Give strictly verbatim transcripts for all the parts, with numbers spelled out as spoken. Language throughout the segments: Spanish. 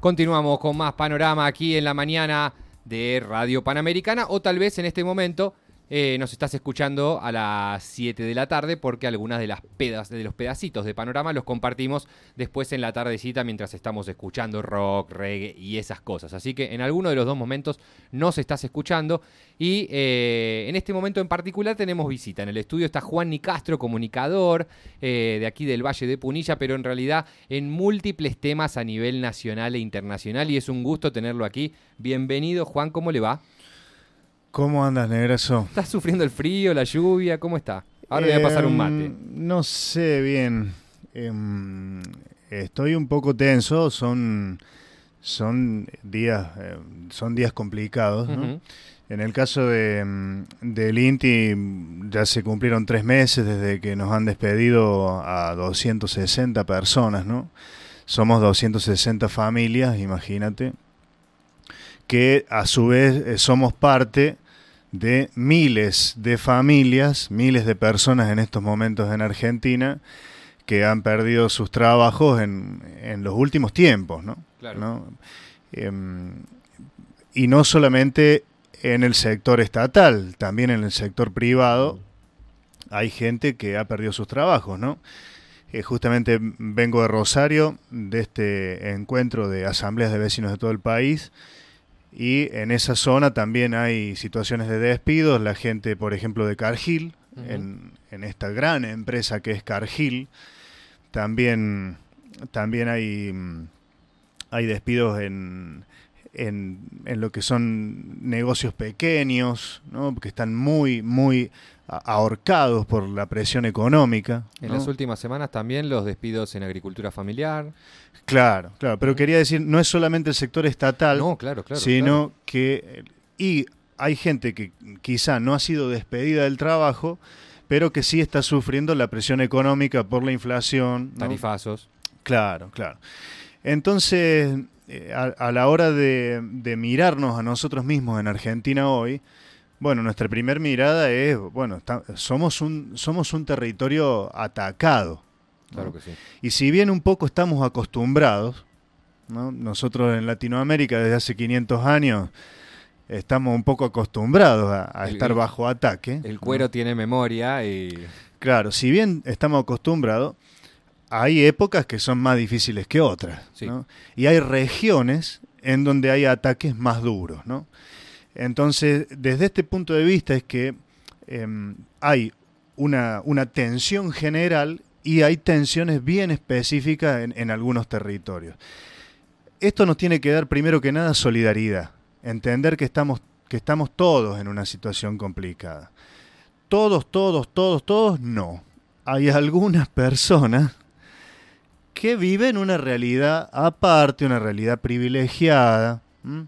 Continuamos con más Panorama aquí en la mañana de Radio Panamericana, o tal vez en este momento eh, nos estás escuchando a las siete de la tarde, porque algunas de las pedas, de los pedacitos de Panorama los compartimos después en la tardecita mientras estamos escuchando rock, reggae y esas cosas. Así que en alguno de los dos momentos nos estás escuchando y eh, en este momento en particular tenemos visita. En el estudio está Juan Nicastro, comunicador eh, de aquí del Valle de Punilla, pero en realidad en múltiples temas a nivel nacional e internacional, y es un gusto tenerlo aquí. Bienvenido, Juan, ¿cómo le va? ¿Cómo andas, Negrazo? ¿Estás sufriendo el frío, la lluvia? ¿Cómo está? Ahora eh, le voy a pasar un mate. No sé bien. Eh, estoy un poco tenso. Son, son días, eh, son días complicados, ¿no? Uh-huh. En el caso de, del INTI ya se cumplieron tres meses desde que nos han despedido a doscientas sesenta personas, ¿no? Somos doscientas sesenta familias, imagínate, que a su vez eh, somos parte de miles de familias, miles de personas en estos momentos en Argentina que han perdido sus trabajos en, en los últimos tiempos, ¿no? Claro. ¿No? Eh, y no solamente en el sector estatal, también en el sector privado hay gente que ha perdido sus trabajos, ¿no? Eh, justamente vengo de Rosario, de este encuentro de asambleas de vecinos de todo el país, y en esa zona también hay situaciones de despidos. La gente, por ejemplo, de Cargill, uh-huh. en, en esta gran empresa que es Cargill, también, también hay, hay despidos en, en, en lo que son negocios pequeños, ¿no? Que están muy, muy ahorcados por la presión económica, En ¿no? las últimas semanas también los despidos en agricultura familiar. Claro, claro, pero quería decir, no es solamente el sector estatal, no, claro, claro, sino claro. que... Y hay gente que quizá no ha sido despedida del trabajo, pero que sí está sufriendo la presión económica por la inflación, ¿no? Tarifazos. Claro, claro. Entonces, eh, a, a la hora de, de mirarnos a nosotros mismos en Argentina hoy, bueno, nuestra primera mirada es, bueno, está, somos un somos un territorio atacado, ¿no? Claro que sí. Y si bien un poco estamos acostumbrados, ¿no? Nosotros en Latinoamérica desde hace quinientos años estamos un poco acostumbrados a, a el, estar bajo ataque. El cuero, ¿no? Tiene memoria y... Claro, si bien estamos acostumbrados, hay épocas que son más difíciles que otras, sí. ¿no? Y hay regiones en donde hay ataques más duros, ¿no? Entonces, desde este punto de vista es que eh, hay una, una tensión general y hay tensiones bien específicas en, en algunos territorios. Esto nos tiene que dar, primero que nada, solidaridad. Entender que estamos, que estamos todos en una situación complicada. Todos, todos, todos, todos, no. Hay algunas personas que viven una realidad aparte, una realidad privilegiada, ¿m?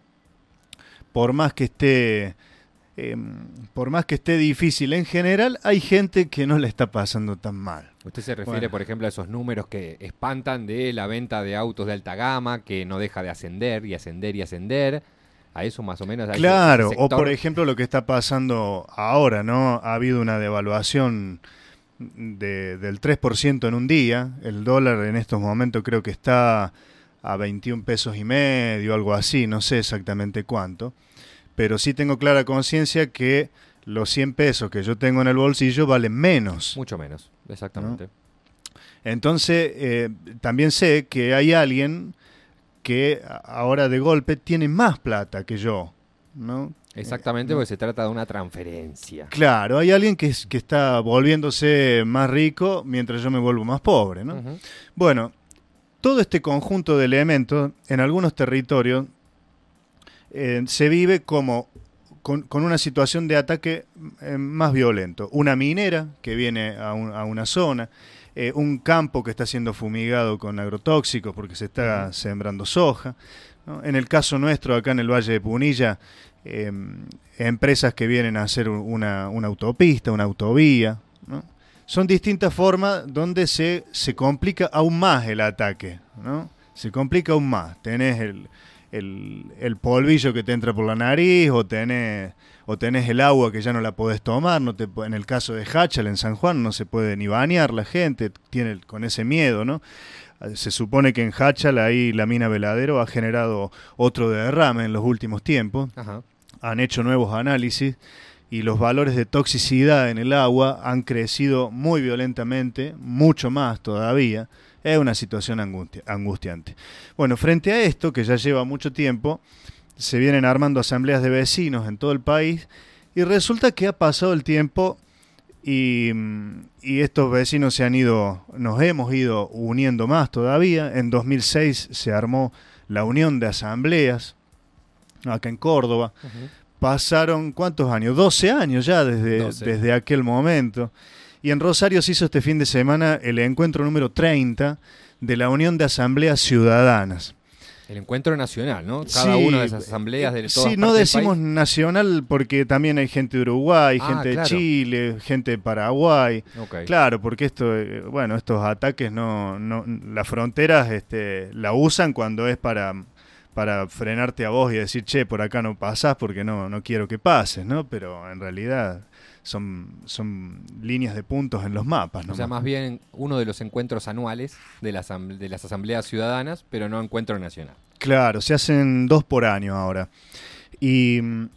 Por más que esté, eh, por más que esté difícil en general, hay gente que no le está pasando tan mal. ¿Usted se refiere, Bueno. por ejemplo, a esos números que espantan de la venta de autos de alta gama, que no deja de ascender y ascender y ascender? A eso más o menos. A Claro, ese o por ejemplo lo que está pasando ahora, ¿no? Ha habido una devaluación de, del tres por ciento en un día. El dólar en estos momentos creo que está a veintiún pesos y medio, algo así, no sé exactamente cuánto, pero sí tengo clara conciencia que los cien pesos que yo tengo en el bolsillo valen menos. Mucho menos, exactamente. ¿No? Entonces, eh, también sé que hay alguien que ahora de golpe tiene más plata que yo, ¿no? Exactamente, eh, porque se trata de una transferencia. Claro, hay alguien que, es, que está volviéndose más rico mientras yo me vuelvo más pobre, ¿no? Uh-huh. Bueno, todo este conjunto de elementos, en algunos territorios, eh, se vive como con, con una situación de ataque eh, más violento. Una minera que viene a, un, a una zona, eh, un campo que está siendo fumigado con agrotóxicos porque se está uh-huh. sembrando soja, ¿no? En el caso nuestro, acá en el Valle de Punilla, eh, empresas que vienen a hacer una, una autopista, una autovía, ¿no? Son distintas formas donde se, se complica aún más el ataque, ¿no? Se complica aún más. Tenés el, el, el polvillo que te entra por la nariz, o tenés, o tenés el agua que ya no la podés tomar. No te, en el caso de Háchal, en San Juan, no se puede ni bañar la gente, tiene con ese miedo, ¿no? Se supone que en Háchal, ahí la mina Veladero ha generado otro derrame en los últimos tiempos. Ajá. Han hecho nuevos análisis y los valores de toxicidad en el agua han crecido muy violentamente, mucho más todavía. Es una situación angustia, angustiante. Bueno, frente a esto, que ya lleva mucho tiempo, se vienen armando asambleas de vecinos en todo el país y resulta que ha pasado el tiempo y, y estos vecinos se han ido, nos hemos ido uniendo más todavía. En dos mil seis se armó la Unión de Asambleas, acá en Córdoba. Uh-huh. Pasaron, ¿cuántos años? doce años ya desde, desde aquel momento. Y en Rosario se hizo este fin de semana el encuentro número treinta de la Unión de Asambleas Ciudadanas. El encuentro nacional, ¿no? Cada sí, una de esas asambleas de todas sí, no decimos nacional porque también hay gente de Uruguay, ah, gente claro. de Chile, gente de Paraguay. Okay. Claro, porque esto, bueno, estos ataques no, no las fronteras este, la usan cuando es para... para frenarte a vos y decir, che, por acá no pasás porque no, no quiero que pases, ¿no? Pero en realidad son, son líneas de puntos en los mapas, ¿no? O sea, más bien uno de los encuentros anuales de las, de las asambleas ciudadanas, pero no encuentro nacional. Claro, se hacen dos por año ahora. Y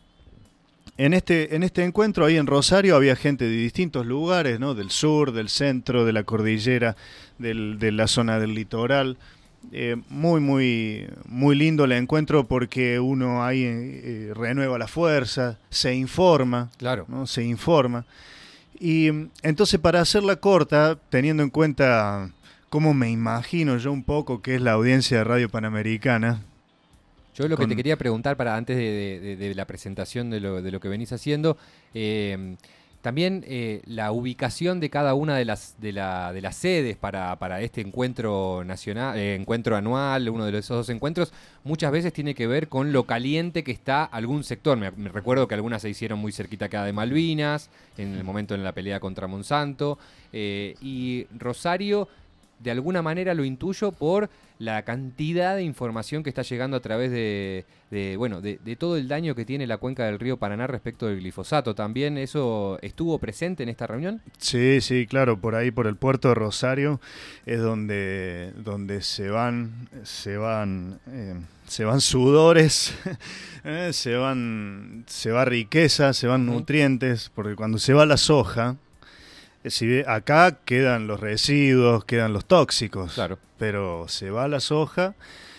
en este, en este encuentro ahí en Rosario había gente de distintos lugares, ¿no? Del sur, del centro, de la cordillera, del, de la zona del litoral. Eh, muy, muy, muy lindo el encuentro porque uno ahí eh, renueva la fuerza, se informa, claro. ¿no? Se informa. Y entonces, para hacerla corta, teniendo en cuenta cómo me imagino yo un poco que es la audiencia de Radio Panamericana. Yo lo con... que te quería preguntar para antes de, de, de la presentación de lo, de lo que venís haciendo, eh, también eh, la ubicación de cada una de las de, la, de las sedes para, para este encuentro nacional, eh, encuentro anual, uno de esos dos encuentros, muchas veces tiene que ver con lo caliente que está algún sector. Me, me recuerdo que algunas se hicieron muy cerquita acá de Malvinas, en el momento en la pelea contra Monsanto, eh, y Rosario, de alguna manera lo intuyo por la cantidad de información que está llegando a través de, de bueno, de, de todo el daño que tiene la cuenca del río Paraná respecto del glifosato. ¿También eso estuvo presente en esta reunión? Sí, sí, claro, por ahí, por el puerto de Rosario, es donde, donde se van, se van, eh, se van sudores, eh, se van, se va riqueza, se van nutrientes, porque cuando se va la soja, si acá quedan los residuos, quedan los tóxicos, claro. Pero se va la soja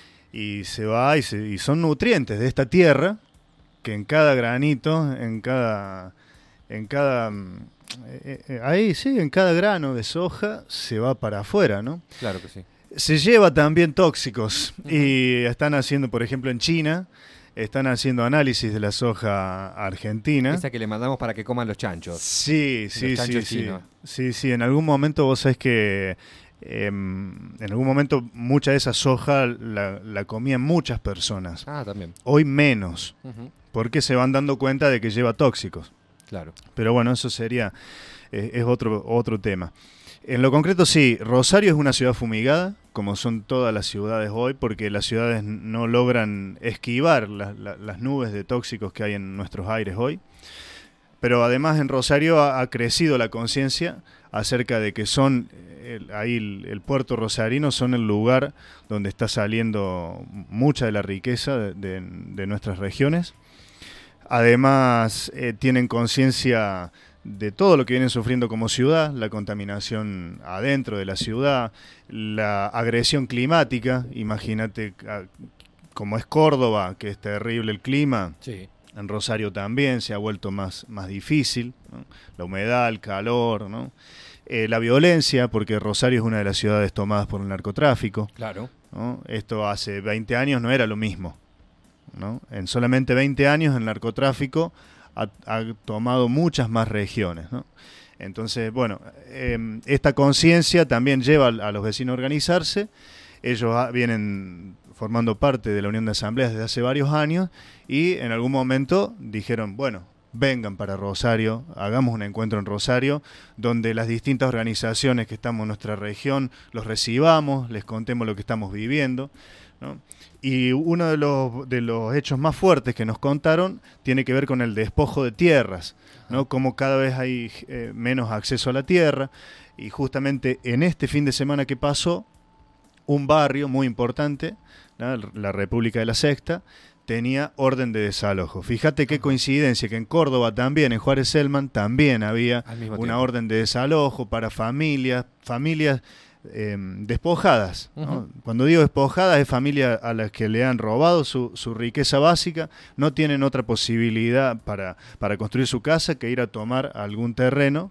y se va y, se, y son nutrientes de esta tierra que en cada granito, en cada, en cada, eh, eh, ahí sí, en cada grano de soja se va para afuera, ¿no? Claro que sí. Se lleva también tóxicos. Uh-huh. Y están haciendo, por ejemplo, en China. Están haciendo análisis de la soja argentina. Esa que le mandamos para que coman los chanchos. Sí, sí, los chanchos sí, chinos. sí. Sí, sí. En algún momento vos sabés que eh, en algún momento mucha de esa soja la, la comían muchas personas. Ah, también. Hoy menos. Uh-huh. Porque se van dando cuenta de que lleva tóxicos. Claro. Pero bueno, eso sería, eh, es otro, otro tema. En lo concreto, sí, Rosario es una ciudad fumigada, como son todas las ciudades hoy, porque las ciudades no logran esquivar la, la, las nubes de tóxicos que hay en nuestros aires hoy. Pero además en Rosario ha, ha crecido la conciencia acerca de que son, el, ahí el, el puerto rosarino son el lugar donde está saliendo mucha de la riqueza de, de, de nuestras regiones. Además, eh, tienen conciencia de todo lo que vienen sufriendo como ciudad, la contaminación adentro de la ciudad, la agresión climática. Imagínate como es Córdoba, que es terrible el clima. Sí. En Rosario también se ha vuelto más, más difícil, ¿no? La humedad, el calor, ¿no? Eh, la violencia, porque Rosario es una de las ciudades tomadas por el narcotráfico. Claro. ¿No? Esto hace veinte años no era lo mismo, ¿no? En solamente veinte años el narcotráfico Ha, ha tomado muchas más regiones, ¿no? Entonces, bueno, eh, esta conciencia también lleva a, a los vecinos a organizarse. Ellos a, vienen formando parte de la Unión de Asambleas desde hace varios años y en algún momento dijeron, bueno, vengan para Rosario, hagamos un encuentro en Rosario, donde las distintas organizaciones que estamos en nuestra región los recibamos, les contemos lo que estamos viviendo, ¿no? Y uno de los, de los hechos más fuertes que nos contaron tiene que ver con el despojo de tierras, ¿no? Como cada vez hay eh, menos acceso a la tierra, y justamente en este fin de semana que pasó, un barrio muy importante, ¿no? La República de la Sexta, tenía orden de desalojo. Fíjate qué coincidencia que en Córdoba también, en Juárez Selman, también había una orden de desalojo para familias, familias eh, despojadas, ¿no? Uh-huh. Cuando digo despojadas, es familias a las que le han robado su, su riqueza básica, no tienen otra posibilidad para, para construir su casa que ir a tomar algún terreno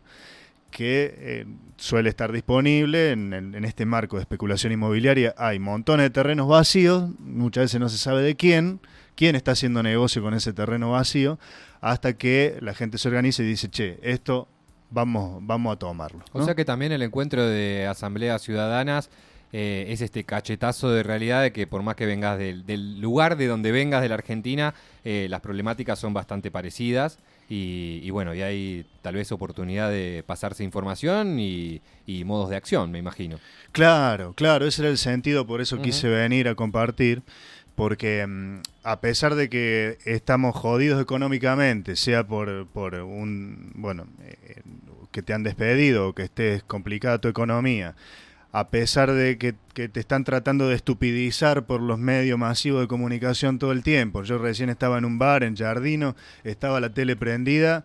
que eh, suele estar disponible en, en, en este marco de especulación inmobiliaria. Hay montones de terrenos vacíos, muchas veces no se sabe de quién, quién está haciendo negocio con ese terreno vacío, hasta que la gente se organiza y dice, che, esto vamos, vamos a tomarlo, ¿no? O sea que también el encuentro de asambleas ciudadanas eh, es este cachetazo de realidad de que por más que vengas del, del lugar de donde vengas de la Argentina, eh, las problemáticas son bastante parecidas. Y, y bueno, y hay tal vez oportunidad de pasarse información y, y modos de acción, me imagino. Claro, claro, ese era el sentido, por eso uh-huh. quise venir a compartir, porque um, a pesar de que estamos jodidos económicamente, sea por, por un, bueno, eh, que te han despedido o que estés complicada tu economía, a pesar de que, que te están tratando de estupidizar por los medios masivos de comunicación todo el tiempo. Yo recién estaba en un bar en Jardino, estaba la tele prendida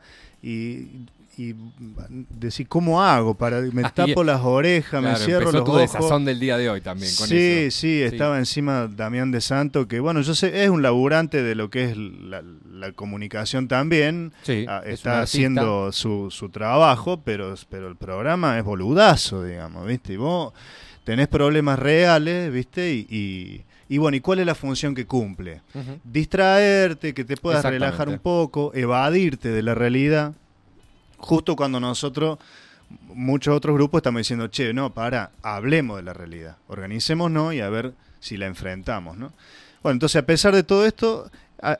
y, y decir, ¿cómo hago? Para Me tapo las orejas, claro, me cierro los tu ojos. Desazón del día de hoy también con sí, eso. Sí, sí, estaba encima Damián de Santo, que bueno, yo sé, es un laburante de lo que es la, la comunicación también, sí, ah, está haciendo su, su trabajo, pero, pero el programa es boludazo, digamos, ¿viste? Y vos tenés problemas reales, ¿viste? Y, y, y bueno, ¿y cuál es la función que cumple? Uh-huh. Distraerte, que te puedas relajar un poco, evadirte de la realidad. Justo cuando nosotros, muchos otros grupos estamos diciendo, che, no, para, hablemos de la realidad, organicémonos y a ver si la enfrentamos, ¿no? Bueno, entonces a pesar de todo esto,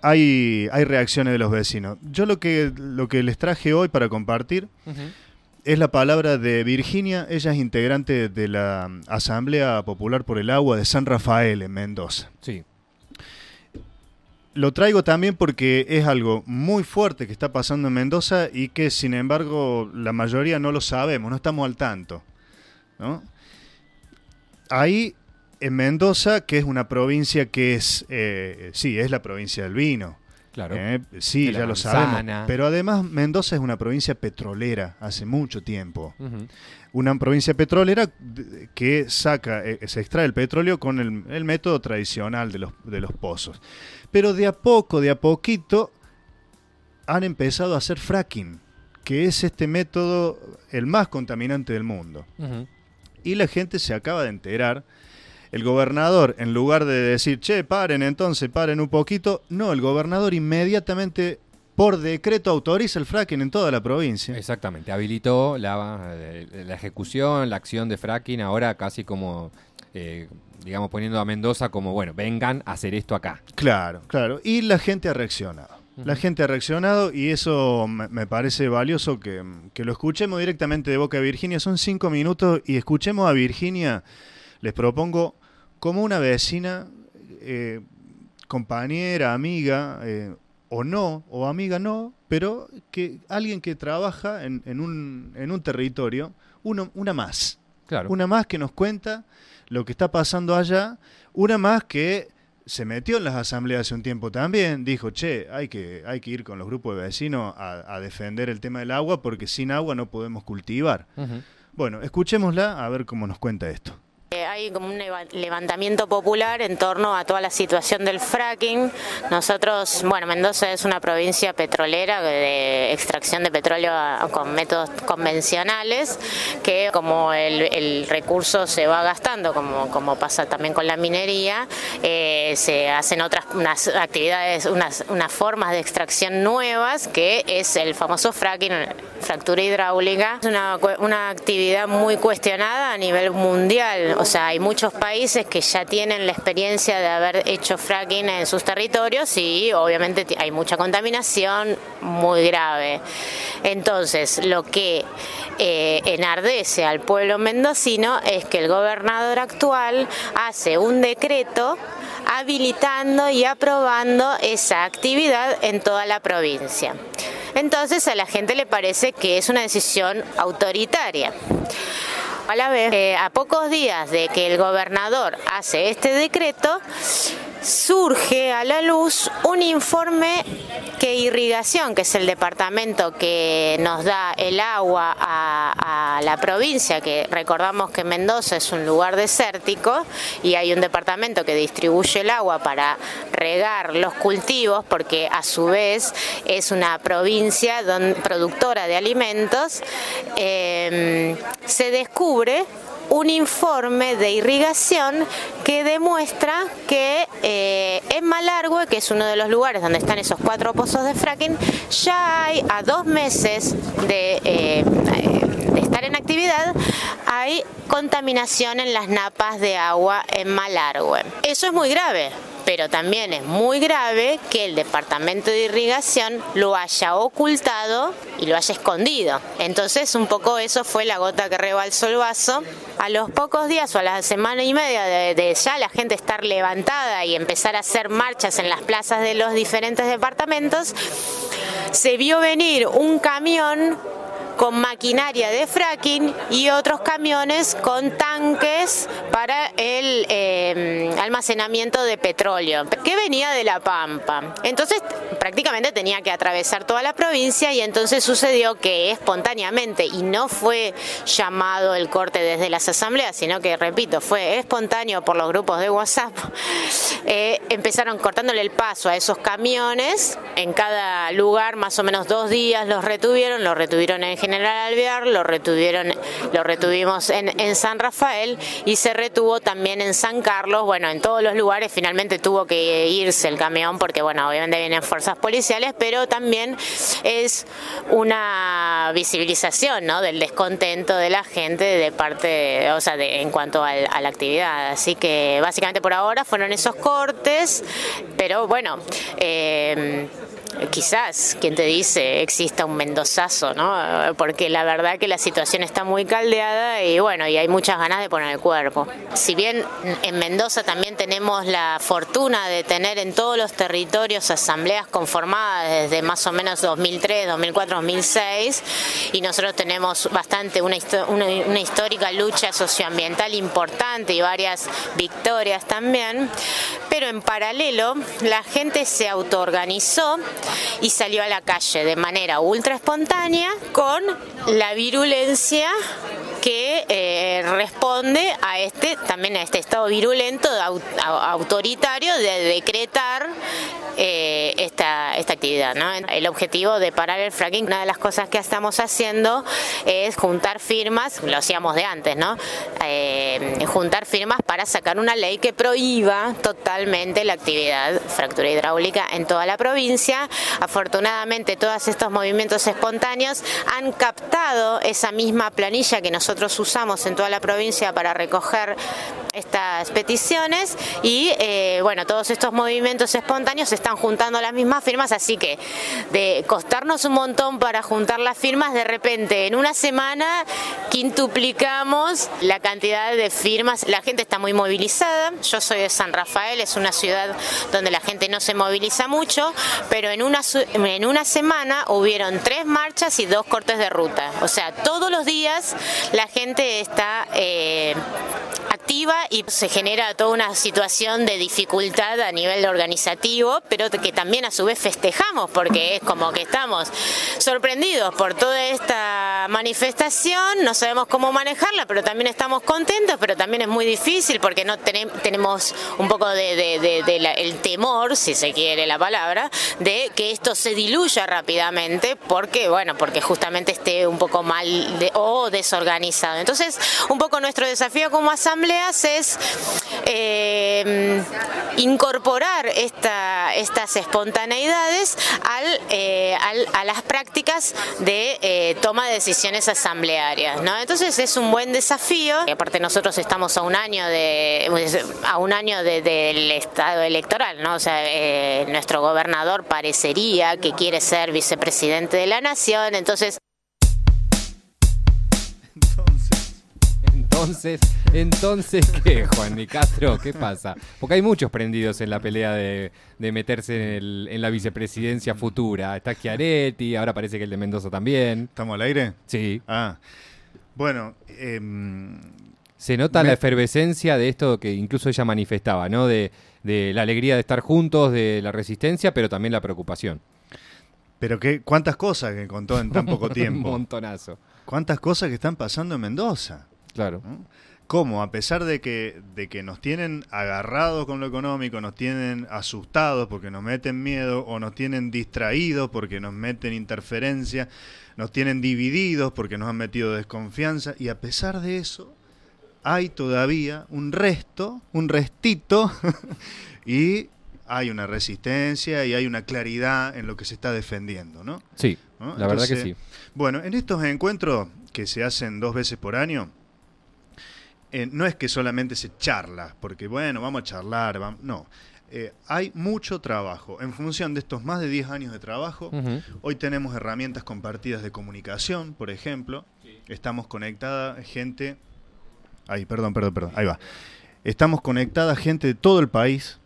hay, hay reacciones de los vecinos. Yo lo que, lo que les traje hoy para compartir uh-huh. es la palabra de Virginia. Ella es integrante de la Asamblea Popular por el Agua de San Rafael en Mendoza. Sí. Lo traigo también porque es algo muy fuerte que está pasando en Mendoza y que, sin embargo, la mayoría no lo sabemos, no estamos al tanto, ¿no? Ahí, en Mendoza, que es una provincia que es, eh, sí, es la provincia del vino. Claro. Eh, sí, ya lo sabemos. Pero además, Mendoza es una provincia petrolera hace mucho tiempo. Uh-huh. Una provincia petrolera que saca, eh, se extrae el petróleo con el, el método tradicional de los, de los pozos. Pero de a poco, de a poquito, han empezado a hacer fracking, que es este método el más contaminante del mundo. Uh-huh. Y la gente se acaba de enterar. El gobernador, en lugar de decir, che, paren entonces, paren un poquito, no, el gobernador inmediatamente, por decreto, autoriza el fracking en toda la provincia. Exactamente, habilitó la, la ejecución, la acción de fracking, ahora casi como... Eh, digamos, poniendo a Mendoza como, bueno, vengan a hacer esto acá. Claro, claro. Y la gente ha reaccionado. Uh-huh. La gente ha reaccionado y eso me, me parece valioso que, que lo escuchemos directamente de boca de Virginia. Son cinco minutos y escuchemos a Virginia, les propongo, como una vecina, eh, compañera, amiga, eh, o no, o amiga no, pero que alguien que trabaja en, en, un, en un territorio, uno, una más. Claro. Una más que nos cuenta lo que está pasando allá, una más que se metió en las asambleas hace un tiempo también, dijo, che, hay que, hay que ir con los grupos de vecinos a, a defender el tema del agua porque sin agua no podemos cultivar. Uh-huh. Bueno, escuchémosla a ver cómo nos cuenta esto. Eh, hay como un levantamiento popular en torno a toda la situación del fracking. Nosotros, bueno, Mendoza es una provincia petrolera de extracción de petróleo a, con métodos convencionales, que como el, el recurso se va gastando, como, como pasa también con la minería, eh, se hacen otras unas actividades, unas, unas formas de extracción nuevas, que es el famoso fracking, fractura hidráulica. Es una, una actividad muy cuestionada a nivel mundial. O sea, hay muchos países que ya tienen la experiencia de haber hecho fracking en sus territorios y obviamente hay mucha contaminación muy grave. Entonces, lo que eh, enardece al pueblo mendocino es que el gobernador actual hace un decreto habilitando y aprobando esa actividad en toda la provincia. Entonces a la gente le parece que es una decisión autoritaria. A la vez, eh, a pocos días de que el gobernador hace este decreto, surge a la luz un informe que Irrigación, que es el departamento que nos da el agua a, a la provincia, que recordamos que Mendoza es un lugar desértico y hay un departamento que distribuye el agua para regar los cultivos, porque a su vez es una provincia don, productora de alimentos, eh, se descubre un informe de Irrigación que demuestra que eh, en Malargüe, que es uno de los lugares donde están esos cuatro pozos de fracking, ya hay a dos meses de, eh, de estar en actividad, hay contaminación en las napas de agua en Malargüe. Eso es muy grave. Pero también es muy grave que el Departamento de Irrigación lo haya ocultado y lo haya escondido. Entonces, un poco eso fue la gota que rebalsó el vaso. A los pocos días o a la semana y media de, de ya la gente estar levantada y empezar a hacer marchas en las plazas de los diferentes departamentos, se vio venir un camión con maquinaria de fracking y otros camiones con tanques para el eh, almacenamiento de petróleo, que venía de La Pampa. Entonces prácticamente tenía que atravesar toda la provincia y entonces sucedió que espontáneamente, y no fue llamado el corte desde las asambleas, sino que, repito, fue espontáneo por los grupos de WhatsApp, eh, empezaron cortándole el paso a esos camiones. En cada lugar más o menos dos días los retuvieron, los retuvieron en General Alvear, lo retuvieron, lo retuvimos en, en San Rafael y se retuvo también en San Carlos. Bueno, en todos los lugares finalmente tuvo que irse el camión porque, bueno, obviamente vienen fuerzas policiales, pero también es una visibilización, ¿no?, del descontento de la gente de parte, o sea, de, en cuanto al, a la actividad. Así que básicamente por ahora fueron esos cortes, pero bueno, eh, quizás, quien te dice, exista un mendozazo, ¿no? Porque la verdad que la situación está muy caldeada y bueno, y hay muchas ganas de poner el cuerpo. Si bien en Mendoza también tenemos la fortuna de tener en todos los territorios asambleas conformadas desde más o menos dos mil tres, dos mil cuatro, dos mil seis, y nosotros tenemos bastante una, una, una histórica lucha socioambiental importante y varias victorias también, pero en paralelo la gente se autoorganizó y salió a la calle de manera ultra espontánea con la virulencia que eh, responde a este también a este estado virulento de au, autoritario de decretar eh, esta, esta actividad, ¿no? El objetivo de parar el fracking, una de las cosas que estamos haciendo es juntar firmas, lo hacíamos de antes, ¿no? Eh, juntar firmas para sacar una ley que prohíba totalmente la actividad fractura hidráulica en toda la provincia. Afortunadamente todos estos movimientos espontáneos han captado esa misma planilla que nosotros usamos en toda la provincia para recoger estas peticiones y eh, bueno, todos estos movimientos espontáneos se están juntando las mismas firmas, así que de costarnos un montón para juntar las firmas, de repente en una semana quintuplicamos la cantidad de firmas. La gente está muy movilizada. Yo soy de San Rafael, es una ciudad donde la gente no se moviliza mucho, pero en una, en una semana hubieron tres marchas y dos cortes de ruta. O sea, todos los días la gente está eh, activa y se genera toda una situación de dificultad a nivel organizativo, pero que también a su vez festejamos porque es como que estamos sorprendidos por toda esta manifestación, no sabemos cómo manejarla, pero también estamos contentos, pero también es muy difícil porque no tenemos, tenemos un poco de, de, de, de la, el temor, si se quiere la palabra, de que esto se diluya rápidamente porque, bueno, porque justamente esté un poco mal de, o desorganizado. Entonces, un poco nuestro desafío como asamblea asambleas es eh, incorporar esta, estas espontaneidades al, eh, al, a las prácticas de eh, toma de decisiones asamblearias, ¿no? Entonces es un buen desafío. Y aparte nosotros estamos a un año de a un año de, del estado electoral, ¿no? O sea, eh, nuestro gobernador parecería que quiere ser vicepresidente de la nación, entonces Entonces, entonces, ¿qué, Juan Di Castro? ¿Qué pasa? Porque hay muchos prendidos en la pelea de, de meterse en, el, en la vicepresidencia futura. Está Schiaretti, ahora parece que el de Mendoza también. ¿Estamos al aire? Sí. Ah, bueno. Eh, Se nota me... la efervescencia de esto que incluso ella manifestaba, ¿no? De, de la alegría de estar juntos, de la resistencia, pero también la preocupación. Pero qué, cuántas cosas que contó en tan poco tiempo. Un montonazo. Cuántas cosas que están pasando en Mendoza. Claro. ¿No? ¿Cómo? A pesar de que, de que nos tienen agarrados con lo económico, nos tienen asustados porque nos meten miedo, o nos tienen distraídos porque nos meten interferencia, nos tienen divididos porque nos han metido desconfianza, y a pesar de eso, hay todavía un resto, un restito, y hay una resistencia y hay una claridad en lo que se está defendiendo, ¿no? Sí, ¿no? la Entonces, verdad que sí. Bueno, en estos encuentros que se hacen dos veces por año, Eh, no es que solamente se charla, porque bueno, vamos a charlar, vamos, no. Eh, hay mucho trabajo. En función de estos más de diez años de trabajo, uh-huh. Hoy tenemos herramientas compartidas de comunicación, por ejemplo. Sí. Estamos conectada gente... Ay, perdón, perdón, perdón, ahí va. Estamos conectada gente de todo el país.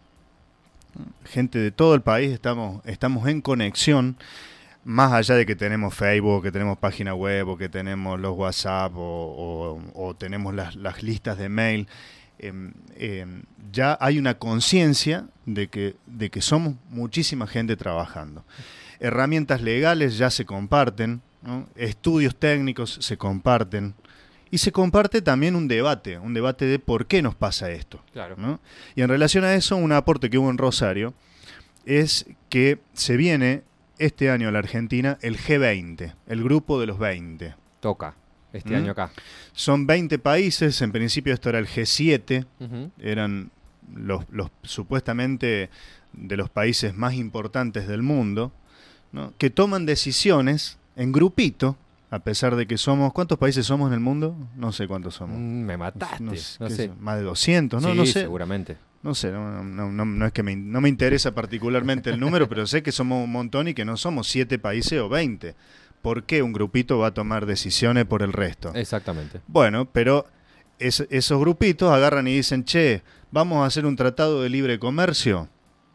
Gente de todo el país, estamos, estamos en conexión. Más allá de que tenemos Facebook, que tenemos página web, o que tenemos los WhatsApp, o, o, o tenemos las, las listas de mail, eh, eh, ya hay una conciencia de que, de que somos muchísima gente trabajando. Herramientas legales ya se comparten, ¿no? Estudios técnicos se comparten, y se comparte también un debate, un debate de por qué nos pasa esto. Claro. ¿No? Y en relación a eso, un aporte que hubo en Rosario es que se viene... este año a la Argentina el G veinte, el grupo de los veinte. Toca, este ¿Mm? año acá. Son veinte países, en principio esto era el G siete, uh-huh. Eran los, los supuestamente de los países más importantes del mundo, ¿no? Que toman decisiones en grupito, a pesar de que somos... ¿Cuántos países somos en el mundo? No sé cuántos somos. Mm, me mataste, no, no sé. sé. Más de doscientos, ¿no? Sí, no sé. seguramente. No sé, no, no, no, no es que me, no me interesa particularmente el número, pero sé que somos un montón y que no somos siete países o veinte. ¿Por qué un grupito va a tomar decisiones por el resto? Exactamente. Bueno, pero es, esos grupitos agarran y dicen, che, vamos a hacer un tratado de libre comercio.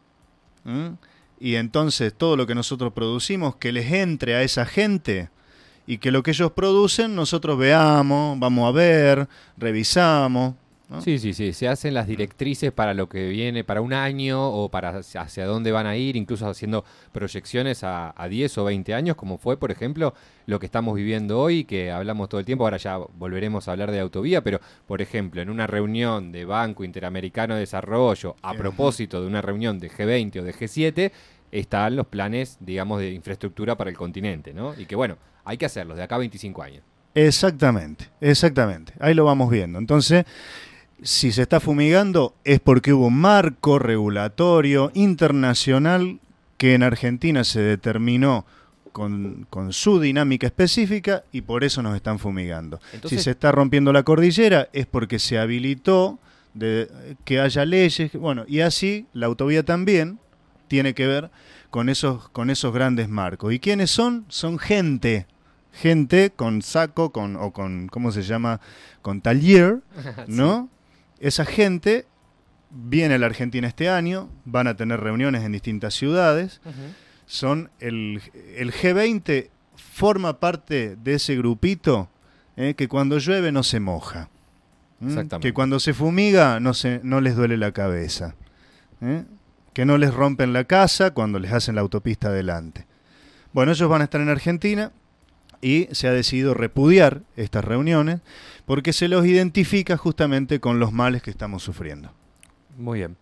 ¿Mm? Y entonces todo lo que nosotros producimos, que les entre a esa gente, y que lo que ellos producen nosotros veamos, vamos a ver, revisamos, ¿no? Sí, sí, sí. Se hacen las directrices para lo que viene, para un año, o para hacia dónde van a ir, incluso haciendo proyecciones a, a diez o veinte años, como fue, por ejemplo, lo que estamos viviendo hoy, que hablamos todo el tiempo. Ahora ya volveremos a hablar de autovía, pero, por ejemplo, en una reunión de Banco Interamericano de Desarrollo, a propósito de una reunión de G veinte o de G siete, están los planes, digamos, de infraestructura para el continente, ¿no? Y que, bueno, hay que hacerlos de acá a veinticinco años. Exactamente, exactamente. Ahí lo vamos viendo. Entonces... si se está fumigando es porque hubo un marco regulatorio internacional que en Argentina se determinó con, con su dinámica específica y por eso nos están fumigando. Entonces, si se está rompiendo la cordillera es porque se habilitó de, que haya leyes, bueno, y así la autovía también tiene que ver con esos, con esos grandes marcos. ¿Y quiénes son? Son gente. Gente con saco, con, o con, ¿cómo se llama? Con taller, ¿no? Sí. Esa gente viene a la Argentina este año, van a tener reuniones en distintas ciudades. Uh-huh. Son el, el G veinte forma parte de ese grupito eh, que cuando llueve no se moja. ¿Mm? Que cuando se fumiga no, se, no les duele la cabeza. ¿Eh? Que no les rompen la casa cuando les hacen la autopista adelante. Bueno, ellos van a estar en Argentina y se ha decidido repudiar estas reuniones porque se los identifica justamente con los males que estamos sufriendo. Muy bien.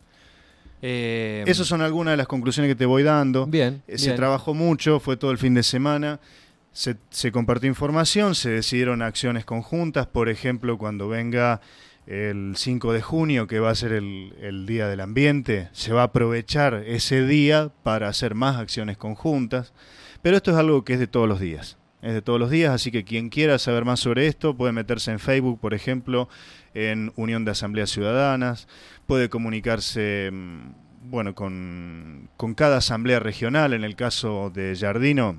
Eh, Esas son algunas de las conclusiones que te voy dando. Bien. Eh, se bien. trabajó mucho, fue todo el fin de semana, se, se compartió información, se decidieron acciones conjuntas, por ejemplo, cuando venga el cinco de junio, que va a ser el, el Día del Ambiente, se va a aprovechar ese día para hacer más acciones conjuntas, pero esto es algo que es de todos los días. Es de todos los días, así que quien quiera saber más sobre esto puede meterse en Facebook, por ejemplo, en Unión de Asambleas Ciudadanas, puede comunicarse, bueno, con, con cada asamblea regional. En el caso de Giardino,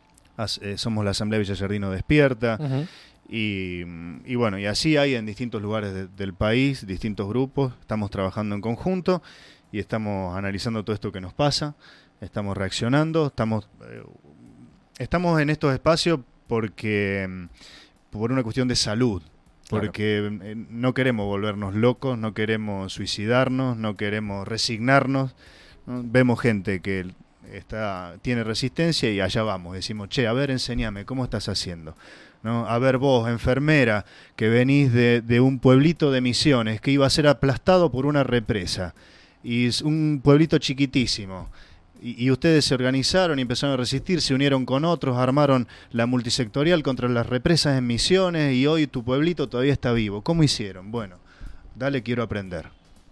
eh, somos la Asamblea Villa Giardino Despierta, uh-huh. y, y bueno, y así hay en distintos lugares de, del país, distintos grupos, estamos trabajando en conjunto y estamos analizando todo esto que nos pasa, estamos reaccionando, estamos... Eh, Estamos en estos espacios porque por una cuestión de salud, porque claro. no queremos volvernos locos, no queremos suicidarnos, no queremos resignarnos, ¿no? Vemos gente que está tiene resistencia y allá vamos, decimos, che, a ver, enséñame, ¿cómo estás haciendo? ¿No? A ver vos, enfermera, que venís de, de un pueblito de Misiones, que iba a ser aplastado por una represa, y es un pueblito chiquitísimo. Y ustedes se organizaron y empezaron a resistir, se unieron con otros, armaron la multisectorial contra las represas en Misiones y hoy tu pueblito todavía está vivo. ¿Cómo hicieron? Bueno, dale, quiero aprender.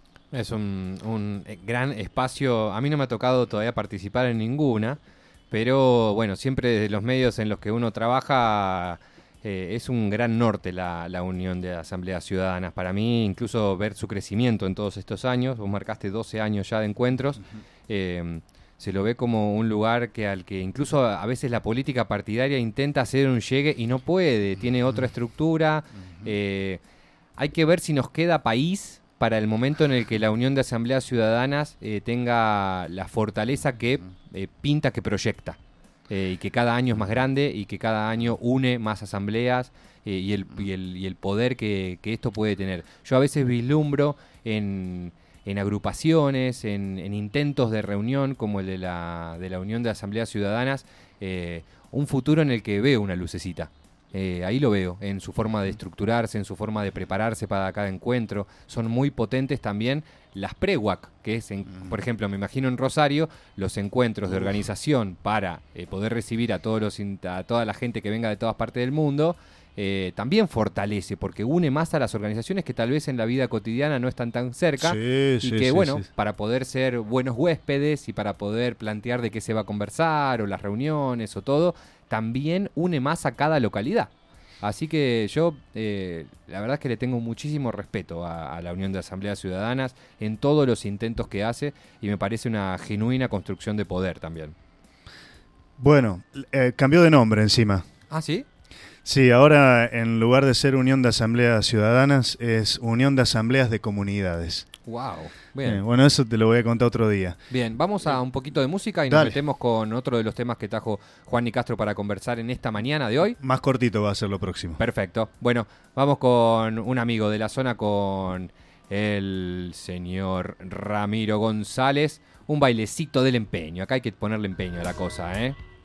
Es un, un gran espacio. A mí no me ha tocado todavía participar en ninguna, pero bueno, siempre desde los medios en los que uno trabaja eh, es un gran norte la, la Unión de Asambleas Ciudadanas. Para mí, incluso ver su crecimiento en todos estos años, vos marcaste doce años ya de encuentros, uh-huh. eh, se lo ve como un lugar que al que incluso a veces la política partidaria intenta hacer un llegue y no puede, tiene otra estructura. Eh, hay que ver si nos queda país para el momento en el que la Unión de Asambleas Ciudadanas eh, tenga la fortaleza que eh, pinta, que proyecta, eh, y que cada año es más grande y que cada año une más asambleas eh, y, el, y, el, y el poder que, que esto puede tener. Yo a veces vislumbro en... en agrupaciones, en, en intentos de reunión como el de la, de la Unión de Asambleas Ciudadanas, eh, un futuro en el que veo una lucecita. Eh, ahí lo veo, en su forma de estructurarse, en su forma de prepararse para cada encuentro. Son muy potentes también las pre-U A C, que es, en, por ejemplo, me imagino en Rosario, los encuentros de organización para eh, poder recibir a, todos los, a toda la gente que venga de todas partes del mundo. Eh, también fortalece, porque une más a las organizaciones que tal vez en la vida cotidiana no están tan cerca, sí, y sí, que sí, bueno, sí. para poder ser buenos huéspedes y para poder plantear de qué se va a conversar o las reuniones o todo, también une más a cada localidad. Así que yo, eh, la verdad es que le tengo muchísimo respeto a, a la Unión de Asambleas Ciudadanas en todos los intentos que hace, y me parece una genuina construcción de poder también. Bueno, eh, cambió de nombre encima. ¿Ah, sí? Sí, ahora en lugar de ser Unión de Asambleas Ciudadanas es Unión de Asambleas de Comunidades. Wow, bien. Eh, bueno, eso te lo voy a contar otro día. Bien, vamos a un poquito de música y Dale. Nos metemos con otro de los temas que trajo Juan Nicastro para conversar en esta mañana de hoy. Más cortito va a ser lo próximo. Perfecto. Bueno, vamos con un amigo de la zona, con el señor Ramiro González. Un bailecito del empeño. Acá hay que ponerle empeño a la cosa, ¿eh?